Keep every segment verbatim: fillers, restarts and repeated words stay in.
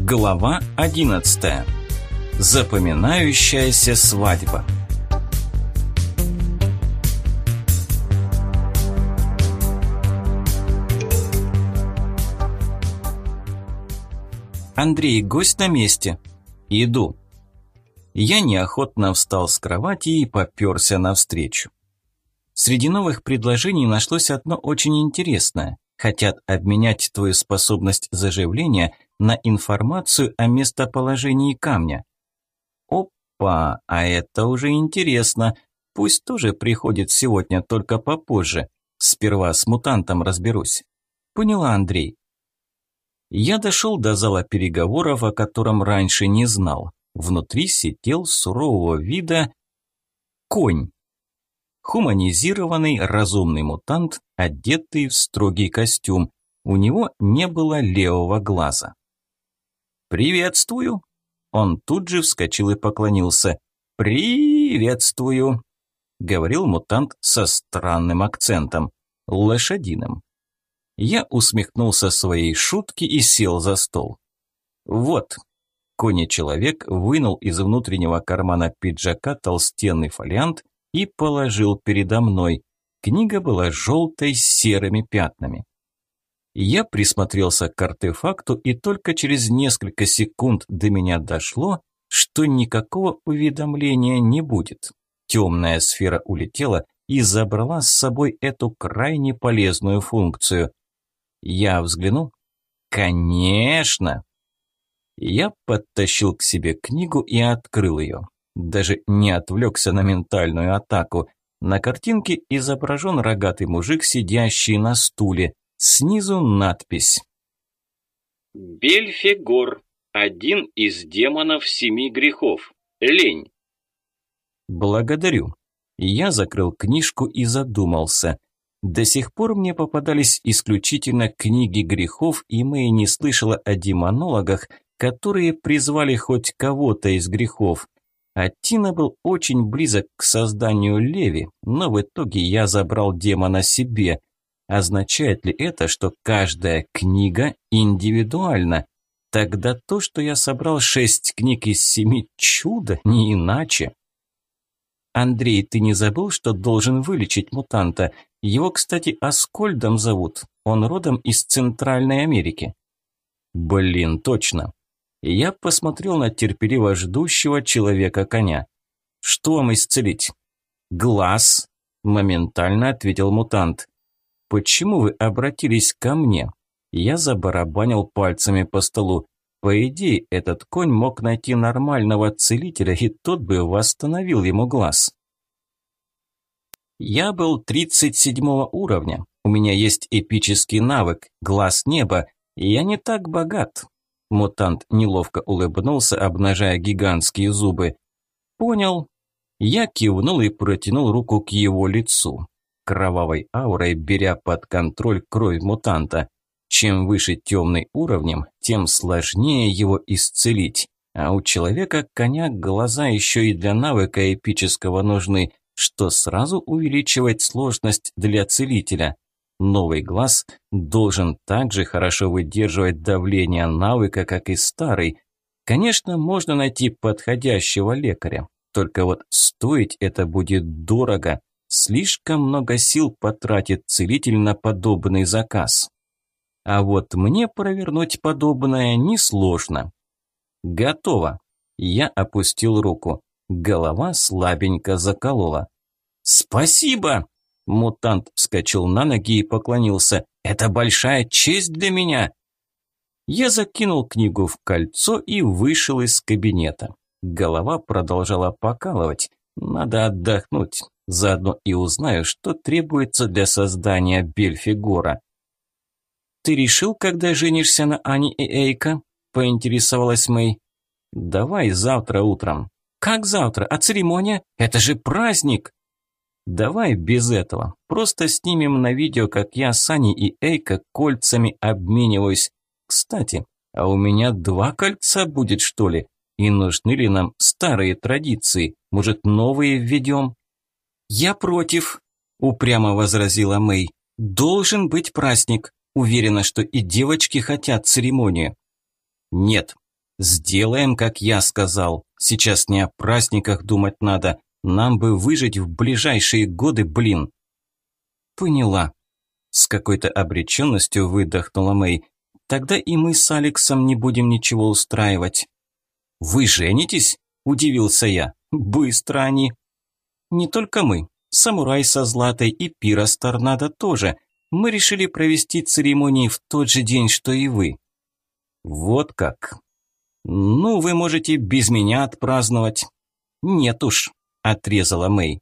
Глава одиннадцатая. Запоминающаяся свадьба. Андрей, гость на месте. Иду. Я неохотно встал с кровати и попёрся навстречу. Среди новых предложений нашлось одно очень интересное. Хотят обменять твою способность заживления на информацию о местоположении камня. Опа, а это уже интересно. Пусть тоже приходит сегодня, только попозже. Сперва с мутантом разберусь. Поняла, Андрей. Я дошел до зала переговоров, о котором раньше не знал. Внутри сидел сурового вида конь. Хуманизированный разумный мутант, одетый в строгий костюм. У него не было левого глаза. «Приветствую!» Он тут же вскочил и поклонился. «Приветствую!» Говорил мутант со странным акцентом, лошадиным. Я усмехнулся своей шутке и сел за стол. «Вот!» Конь-человек вынул из внутреннего кармана пиджака толстенный фолиант и положил передо мной. Книга была желтой с серыми пятнами. Я присмотрелся к артефакту, и только через несколько секунд до меня дошло, что никакого уведомления не будет. Темная сфера улетела и забрала с собой эту крайне полезную функцию. Я взглянул. Конечно! Я подтащил к себе книгу и открыл ее. Даже не отвлекся на ментальную атаку. На картинке изображен рогатый мужик, сидящий на стуле. Снизу надпись. Бельфегор. Один из демонов семи грехов. Лень. Благодарю. Я закрыл книжку и задумался. До сих пор мне попадались исключительно книги грехов, и Мэй не слышала о демонологах, которые призвали хоть кого-то из грехов. А Тина был очень близок к созданию Леви, но в итоге я забрал демона себе. Означает ли это, что каждая книга индивидуальна? Тогда то, что я собрал шесть книг из семи, чудо, не иначе. Андрей, ты не забыл, что должен вылечить мутанта? Его, кстати, Аскольдом зовут. Он родом из Центральной Америки. Блин, точно. Я посмотрел на терпеливо ждущего человека-коня. Что вам исцелить? Глаз, моментально ответил мутант. Почему вы обратились ко мне? Я забарабанил пальцами по столу. По идее, этот конь мог найти нормального целителя, и тот бы восстановил ему глаз. Я был тридцать седьмого уровня. У меня есть эпический навык «Глаз неба», и я не так богат. Мутант неловко улыбнулся, обнажая гигантские зубы. Понял. Я кивнул и протянул руку к его лицу, кровавой аурой беря под контроль кровь мутанта. Чем выше темный уровнем, тем сложнее его исцелить. А у человека-коня глаза еще и для навыка эпического нужны, что сразу увеличивает сложность для целителя. Новый глаз должен также хорошо выдерживать давление навыка, как и старый. Конечно, можно найти подходящего лекаря, только вот стоить это будет дорого. Слишком много сил потратит целитель на подобный заказ. А вот мне провернуть подобное несложно. Готово. Я опустил руку. Голова слабенько заколола. «Спасибо!» Мутант вскочил на ноги и поклонился. «Это большая честь для меня!» Я закинул книгу в кольцо и вышел из кабинета. Голова продолжала покалывать. Надо отдохнуть. Заодно и узнаю, что требуется для создания Бельфегора. «Ты решил, когда женишься на Ане и Эйка?» – поинтересовалась Мэй. «Давай завтра утром». «Как завтра? А церемония? Это же праздник!» «Давай без этого. Просто снимем на видео, как я с Аней и Эйка кольцами обмениваюсь. Кстати, а у меня два кольца будет, что ли? И нужны ли нам старые традиции? Может, новые введем?» «Я против», – упрямо возразила Мэй. «Должен быть праздник. Уверена, что и девочки хотят церемонию». «Нет, Сделаем, как я сказал. Сейчас не о праздниках думать надо. Нам бы выжить в ближайшие годы, блин. Поняла. С какой-то обреченностью выдохнула Мэй. Тогда и мы с Алексом не будем ничего устраивать. Вы женитесь? Удивился я. Быстро они. Не только мы. Самурай со Златой и Пира с Торнадо тоже. Мы решили провести церемонии в тот же день, что и вы. Вот как. Ну, вы можете без меня отпраздновать. Нет уж, отрезала Мэй.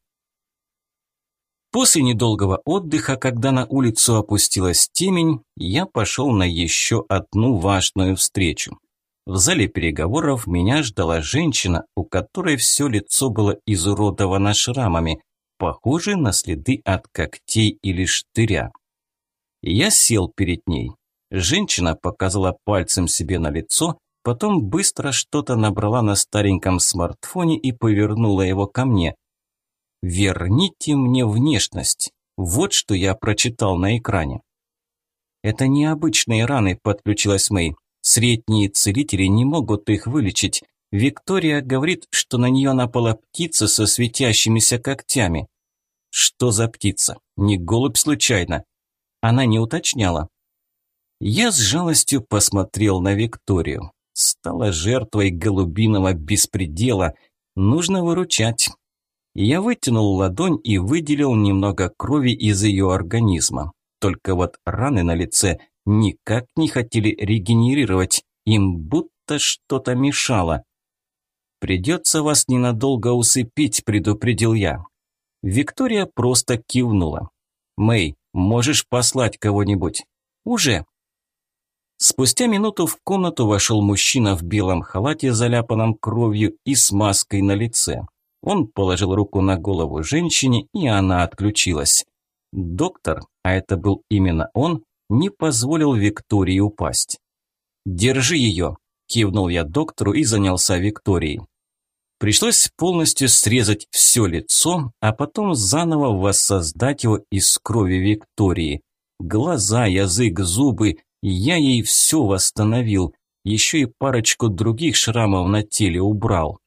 После недолгого отдыха, когда на улицу опустилась темень, я пошел на еще одну важную встречу. В зале переговоров меня ждала женщина, у которой все лицо было изуродовано шрамами, похожие на следы от когтей или штыря. Я сел перед ней. Женщина показала пальцем себе на лицо, потом быстро что-то набрала на стареньком смартфоне и повернула его ко мне. «Верните мне внешность». Вот что я прочитал на экране. «Это необычные раны», – подключилась Мэй. «Средние целители не могут их вылечить. Виктория говорит, что на нее напала птица со светящимися когтями». «Что за птица? Не голубь случайно?» Она не уточняла. Я с жалостью посмотрел на Викторию. Стала жертвой голубиного беспредела. Нужно выручать. Я вытянул ладонь и выделил немного крови из ее организма. Только вот раны на лице никак не хотели регенерировать. Им будто что-то мешало. «Придется вас ненадолго усыпить», – предупредил я. Виктория просто кивнула. «Мэй, можешь послать кого-нибудь?» «Уже». Спустя минуту в комнату вошел мужчина в белом халате, заляпанном кровью и с маской на лице. Он положил руку на голову женщине, и она отключилась. Доктор, а это был именно он, не позволил Виктории упасть. «Держи ее», – кивнул я доктору и занялся Викторией. Пришлось полностью срезать все лицо, а потом заново воссоздать его из крови Виктории. Глаза, язык, зубы – я ей все восстановил, еще и парочку других шрамов на теле убрал.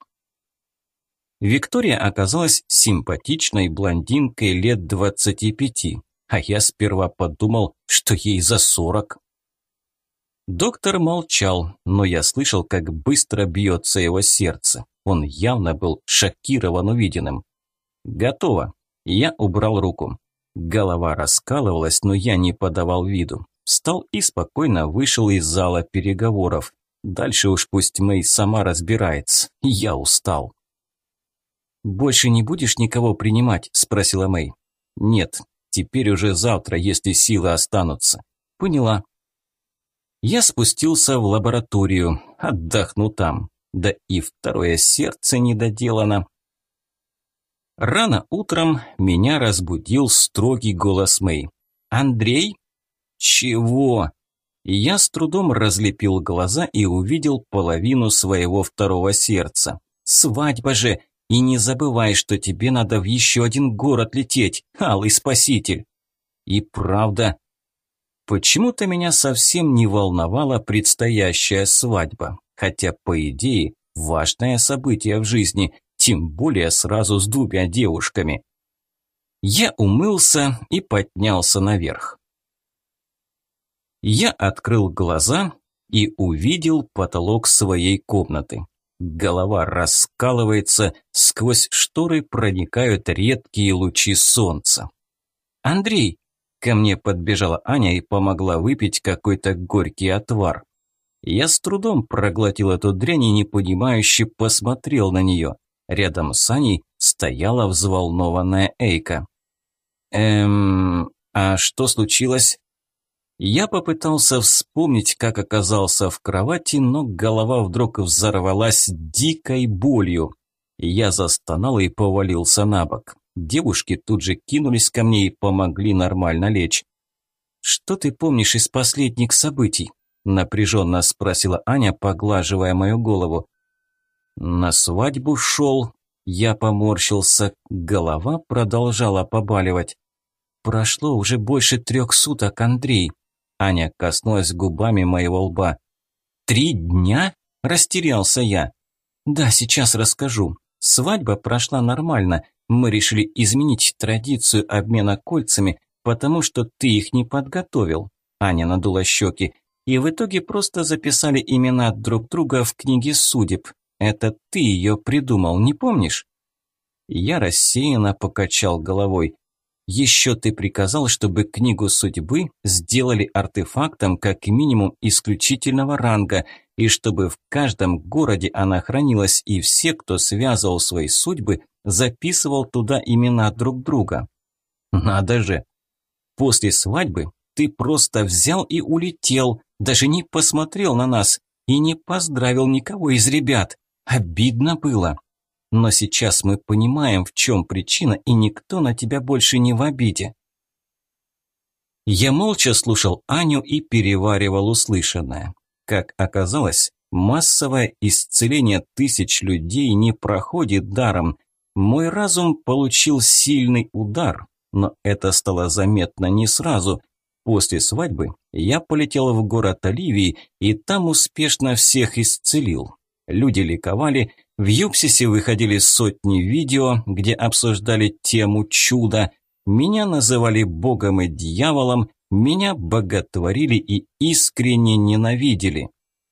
Виктория оказалась симпатичной блондинкой лет двадцати пяти, а я сперва подумал, что ей за сорок. Доктор молчал, но я слышал, как быстро бьется его сердце. Он явно был шокирован увиденным. «Готово». Я убрал руку. Голова раскалывалась, но я не подавал виду. Встал и спокойно вышел из зала переговоров. Дальше уж пусть Мэй сама разбирается. Я устал. «Больше не будешь никого принимать?» – спросила Мэй. «Нет, теперь уже завтра, если силы останутся». «Поняла». Я спустился в лабораторию, отдохну там. Да и второе сердце не доделано. Рано утром меня разбудил строгий голос Мэй. «Андрей?» «Чего?» Я с трудом разлепил глаза и увидел половину своего второго сердца. «Свадьба же! И не забывай, что тебе надо в еще один город лететь, алый спаситель!» И правда, почему-то меня совсем не волновала предстоящая свадьба, хотя, по идее, важное событие в жизни, тем более сразу с двумя девушками. Я умылся и поднялся наверх. Я открыл глаза и увидел потолок своей комнаты. Голова раскалывается, сквозь шторы проникают редкие лучи солнца. «Андрей!» – ко мне подбежала Аня и помогла выпить какой-то горький отвар. Я с трудом проглотил эту дрянь и непонимающе посмотрел на нее. Рядом с Аней стояла взволнованная Эйка. «Эм, а что случилось?» Я попытался вспомнить, как оказался в кровати, но голова вдруг взорвалась дикой болью. Я застонал и повалился на бок. Девушки тут же кинулись ко мне и помогли нормально лечь. «Что ты помнишь из последних событий?» – напряженно спросила Аня, поглаживая мою голову. «На свадьбу шел». Я поморщился, голова продолжала побаливать. «Прошло уже больше трех суток, Андрей». Аня коснулась губами моего лба. «Три дня?» Растерялся я. Да, сейчас расскажу. Свадьба прошла нормально. Мы решили изменить традицию обмена кольцами, потому что ты их не подготовил. Аня надула щеки. И в итоге просто записали имена друг друга в книге судеб. Это ты ее придумал, не помнишь? Я рассеянно покачал головой. Еще ты приказал, чтобы книгу судьбы сделали артефактом как минимум исключительного ранга, и чтобы в каждом городе она хранилась, и все, кто связывал свои судьбы, записывал туда имена друг друга. Надо же! После свадьбы ты просто взял и улетел, даже не посмотрел на нас и не поздравил никого из ребят. Обидно было. Но сейчас мы понимаем, в чем причина, и никто на тебя больше не в обиде. Я молча слушал Аню и переваривал услышанное. Как оказалось, массовое исцеление тысяч людей не проходит даром. Мой разум получил сильный удар, но это стало заметно не сразу. После свадьбы я полетел в город Оливии и там успешно всех исцелил. Люди ликовали, в Юпсисе выходили сотни видео, где обсуждали тему чуда. Меня называли богом и дьяволом, меня боготворили и искренне ненавидели.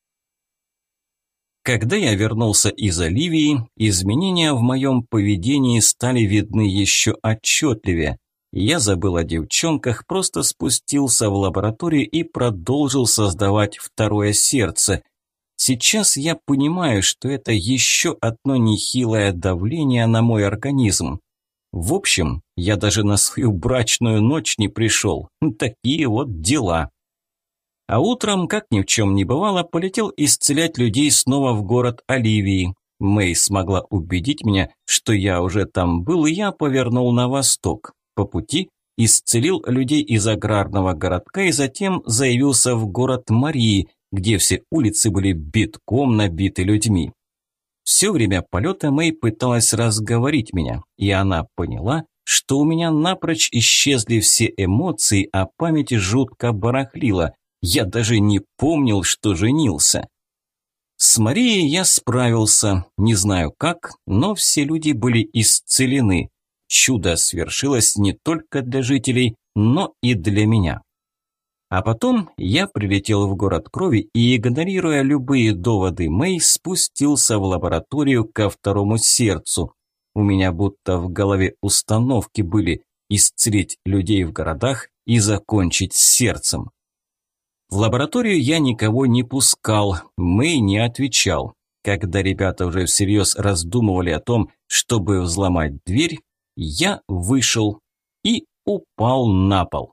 Когда я вернулся из Оливии, изменения в моем поведении стали видны еще отчетливее. Я забыл о девчонках, просто спустился в лабораторию и продолжил создавать второе сердце. Сейчас я понимаю, что это еще одно нехилое давление на мой организм. В общем, я даже на свою брачную ночь не пришел. Такие вот дела. А утром, как ни в чем не бывало, полетел исцелять людей снова в город Оливии. Мэй смогла убедить меня, что я уже там был, и я повернул на восток. По пути исцелил людей из аграрного городка и затем заявился в город Марии, где все улицы были битком набиты людьми. Все время полета Мэй пыталась разговорить меня, и она поняла, что у меня напрочь исчезли все эмоции, а память жутко барахлила. Я даже не помнил, что женился. С Марией я справился, не знаю как, но все люди были исцелены. Чудо свершилось не только для жителей, но и для меня. А потом я прилетел в город крови и, игнорируя любые доводы Мэй, спустился в лабораторию ко второму сердцу. У меня будто в голове установки были исцелить людей в городах и закончить с сердцем. В лабораторию я никого не пускал, Мэй не отвечал. Когда ребята уже всерьез раздумывали о том, чтобы взломать дверь, я вышел и упал на пол.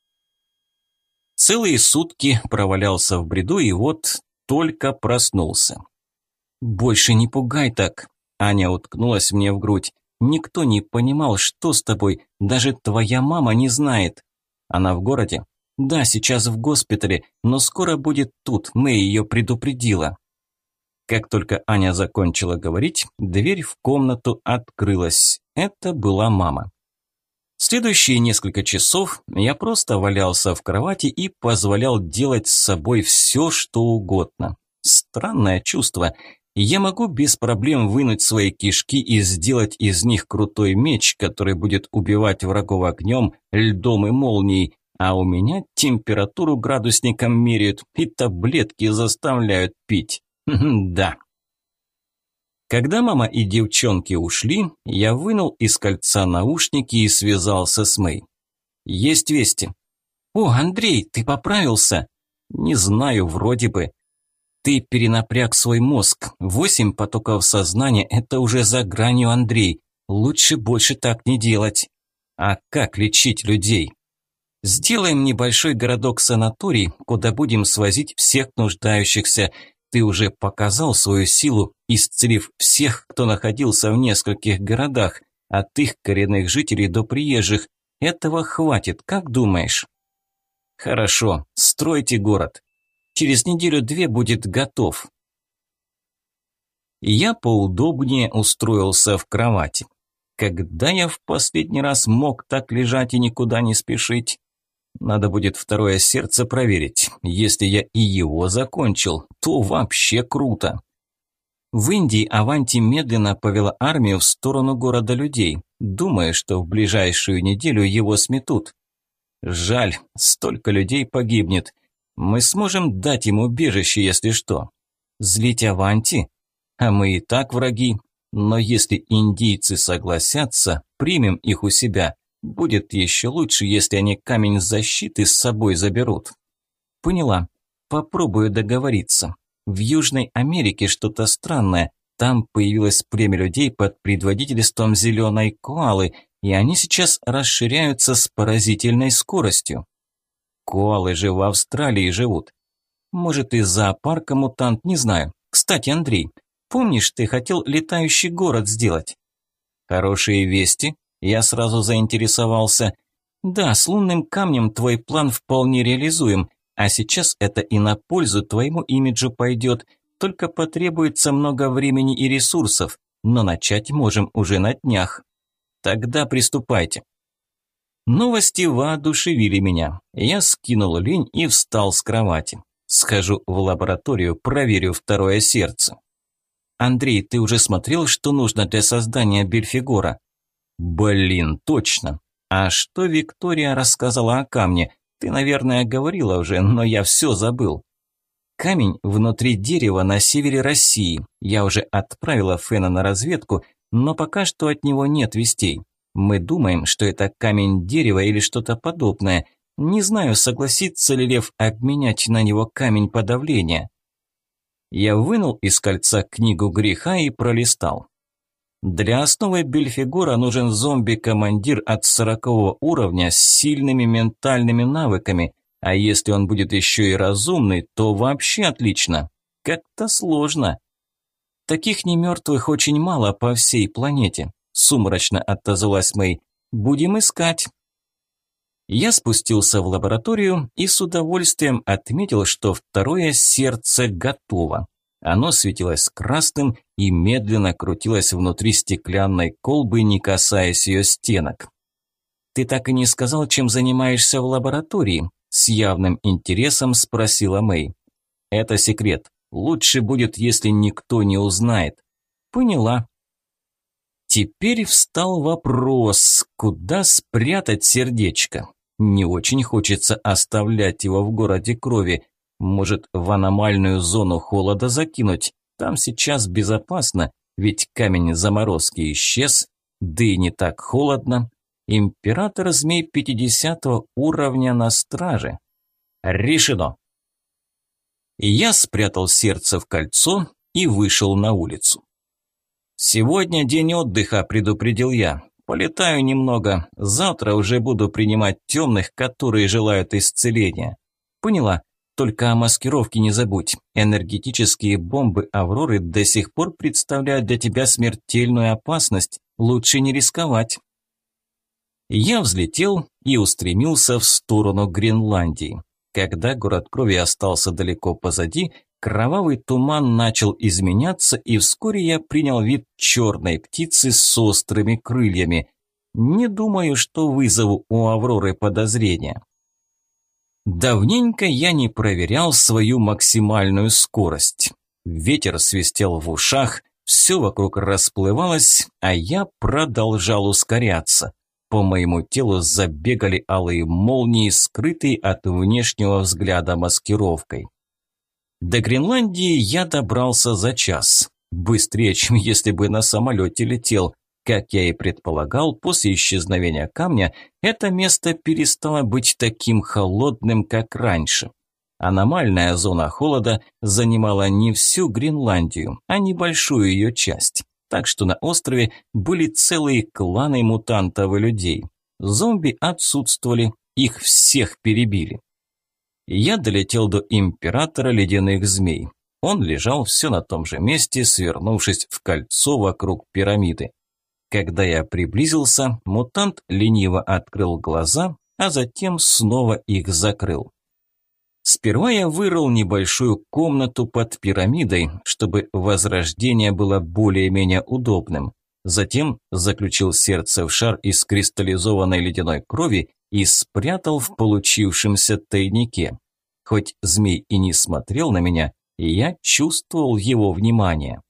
Целые сутки провалялся в бреду и вот только проснулся. «Больше не пугай так», – Аня уткнулась мне в грудь. «Никто не понимал, что с тобой, даже твоя мама не знает». «Она в городе?» «Да, сейчас в госпитале, но скоро будет тут, Мэй ее предупредила». Как только Аня закончила говорить, дверь в комнату открылась. Это была мама. Следующие несколько часов я просто валялся в кровати и позволял делать с собой все, что угодно. Странное чувство. Я могу без проблем вынуть свои кишки и сделать из них крутой меч, который будет убивать врагов огнем, льдом и молнией, а у меня температуру градусником меряют и таблетки заставляют пить. Да. Когда мама и девчонки ушли, я вынул из кольца наушники и связался с Мэй. «Есть вести». «О, Андрей, ты поправился?» «Не знаю, вроде бы». «Ты перенапряг свой мозг. Восемь потоков сознания – это уже за гранью, Андрей. Лучше больше так не делать». «А как лечить людей?» «Сделаем небольшой городок-санаторий, куда будем свозить всех нуждающихся. Ты уже показал свою силу, исцелив всех, кто находился в нескольких городах, от их коренных жителей до приезжих. Этого хватит, как думаешь?» «Хорошо, стройте город. Через неделю-две будет готов». Я поудобнее устроился в кровати. Когда я в последний раз мог так лежать и никуда не спешить? Надо будет второе сердце проверить. Если я и его закончил, то вообще круто. В Индии Аванти медленно повела армию в сторону города людей, думая, что в ближайшую неделю его сметут. Жаль, столько людей погибнет. Мы сможем дать им убежище, если что. Злить Аванти? А мы и так враги. Но если индийцы согласятся, примем их у себя. Будет еще лучше, если они камень защиты с собой заберут. Поняла. Попробую договориться. В Южной Америке что-то странное. Там появилось племя людей под предводительством зеленой коалы, и они сейчас расширяются с поразительной скоростью. Коалы же в Австралии живут. Может, из зоопарка мутант, не знаю. Кстати, Андрей, помнишь, ты хотел летающий город сделать? Хорошие вести? Я сразу заинтересовался. Да, с лунным камнем твой план вполне реализуем, а сейчас это и на пользу твоему имиджу пойдет, только потребуется много времени и ресурсов, но начать можем уже на днях. Тогда приступайте. Новости воодушевили меня. Я скинул лень и встал с кровати. Схожу в лабораторию, проверю второе сердце. Андрей, ты уже смотрел, что нужно для создания Бельфигора? Блин, точно. А что Виктория рассказала о камне? Ты, наверное, говорила уже, но я все забыл. Камень внутри дерева на севере России. Я уже отправила Фена на разведку, но пока что от него нет вестей. Мы думаем, что это камень дерева или что-то подобное. Не знаю, согласится ли Лев обменять на него камень подавления. Я вынул из кольца книгу греха и пролистал. Для основы Бельфигора нужен зомби-командир от сорокового уровня с сильными ментальными навыками, а если он будет еще и разумный, то вообще отлично. Как-то сложно. Таких немертвых очень мало по всей планете, сумрачно отозвалась Мэй. Будем искать. Я спустился в лабораторию и с удовольствием отметил, что второе сердце готово. Оно светилось красным и медленно крутилось внутри стеклянной колбы, не касаясь ее стенок. «Ты так и не сказал, чем занимаешься в лаборатории?» С явным интересом спросила Мэй. «Это секрет. Лучше будет, если никто не узнает». «Поняла». Теперь встал вопрос, куда спрятать сердечко. Не очень хочется оставлять его в городе крови. Может, в аномальную зону холода закинуть? Там сейчас безопасно, ведь камень заморозки исчез, да и не так холодно. Император змей пятидесятого уровня на страже. Решено. Я спрятал сердце в кольцо и вышел на улицу. «Сегодня день отдыха», – предупредил я. «Полетаю немного. Завтра уже буду принимать темных, которые желают исцеления». «Поняла. Только о маскировке не забудь. Энергетические бомбы Авроры до сих пор представляют для тебя смертельную опасность. Лучше не рисковать». Я взлетел и устремился в сторону Гренландии. Когда город крови остался далеко позади, кровавый туман начал изменяться, и вскоре я принял вид черной птицы с острыми крыльями. Не думаю, что вызову у Авроры подозрения. Давненько я не проверял свою максимальную скорость. Ветер свистел в ушах, все вокруг расплывалось, а я продолжал ускоряться. По моему телу забегали алые молнии, скрытые от внешнего взгляда маскировкой. До Гренландии я добрался за час. Быстрее, чем если бы на самолете летел. Как я и предполагал, после исчезновения камня это место перестало быть таким холодным, как раньше. Аномальная зона холода занимала не всю Гренландию, а небольшую ее часть. Так что на острове были целые кланы мутантов и людей. Зомби отсутствовали, их всех перебили. Я долетел до императора ледяных змей. Он лежал все на том же месте, свернувшись в кольцо вокруг пирамиды. Когда я приблизился, мутант лениво открыл глаза, а затем снова их закрыл. Сперва я вырыл небольшую комнату под пирамидой, чтобы возрождение было более-менее удобным. Затем заключил сердце в шар из кристаллизованной ледяной крови и спрятал в получившемся тайнике. Хоть змей и не смотрел на меня, я чувствовал его внимание.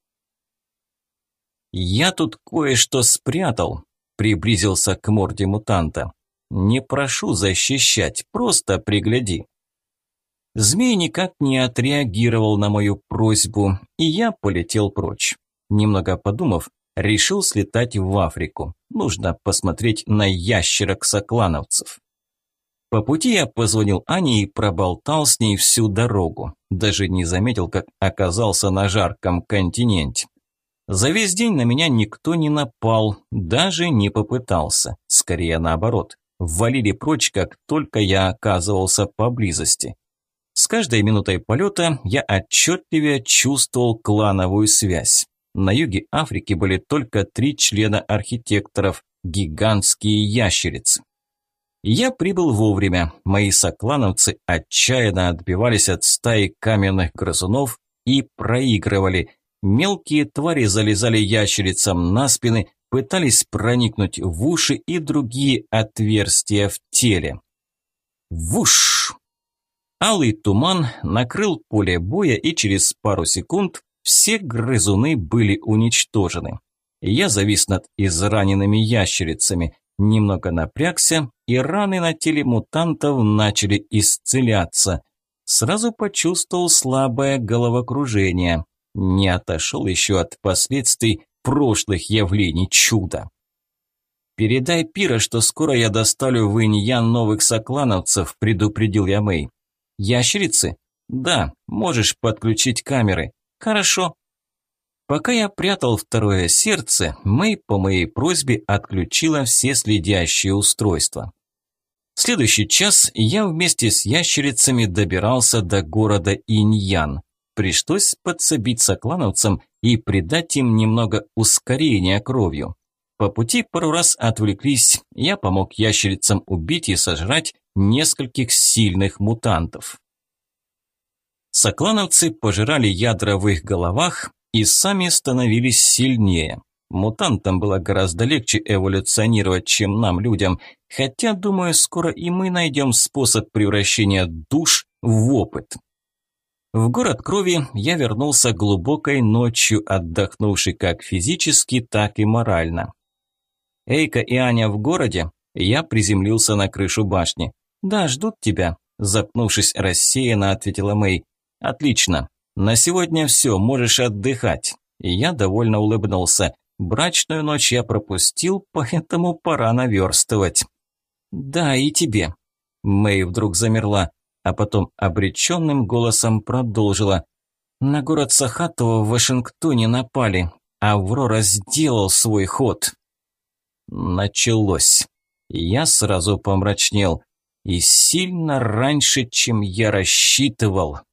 «Я тут кое-что спрятал», – приблизился к морде мутанта. «Не прошу защищать, просто пригляди». Змей никак не отреагировал на мою просьбу, и я полетел прочь. Немного подумав, решил слетать в Африку. Нужно посмотреть на ящерок-соклановцев. По пути я позвонил Ане и проболтал с ней всю дорогу. Даже не заметил, как оказался на жарком континенте. За весь день на меня никто не напал, даже не попытался. Скорее наоборот, валили прочь, как только я оказывался поблизости. С каждой минутой полета я отчетливее чувствовал клановую связь. На юге Африки были только три члена архитекторов – гигантские ящерицы. Я прибыл вовремя, мои соклановцы отчаянно отбивались от стаи каменных грызунов и проигрывали. Мелкие твари залезали ящерицам на спины, пытались проникнуть в уши и другие отверстия в теле. Вуш! Алый туман накрыл поле боя, и через пару секунд все грызуны были уничтожены. Я завис над израненными ящерицами, немного напрягся, и раны на теле мутантов начали исцеляться. Сразу почувствовал слабое головокружение. Не отошел еще от последствий прошлых явлений чуда. «Передай Пира, что скоро я доставлю в Иньян новых соклановцев», – предупредил я Мэй. «Ящерицы? Да, можешь подключить камеры. Хорошо». Пока я прятал второе сердце, Мэй по моей просьбе отключила все следящие устройства. В следующий час я вместе с ящерицами добирался до города Иньян. Пришлось подсобить соклановцам и придать им немного ускорения кровью. По пути пару раз отвлеклись, я помог ящерицам убить и сожрать нескольких сильных мутантов. Соклановцы пожирали ядра в их головах и сами становились сильнее. Мутантам было гораздо легче эволюционировать, чем нам, людям, хотя, думаю, скоро и мы найдем способ превращения душ в опыт. В город крови я вернулся глубокой ночью, отдохнувший как физически, так и морально. Эйка и Аня в городе? Я приземлился на крышу башни. «Да, ждут тебя», – запнувшись рассеянно, ответила Мэй. «Отлично. На сегодня все, можешь отдыхать». И я довольно улыбнулся. Брачную ночь я пропустил, поэтому пора наверстывать. «Да, и тебе». Мэй вдруг замерла, а потом обреченным голосом продолжила. «На город Сахатова в Вашингтоне напали. Аврора сделал свой ход». Началось. Я сразу помрачнел. И сильно раньше, чем я рассчитывал.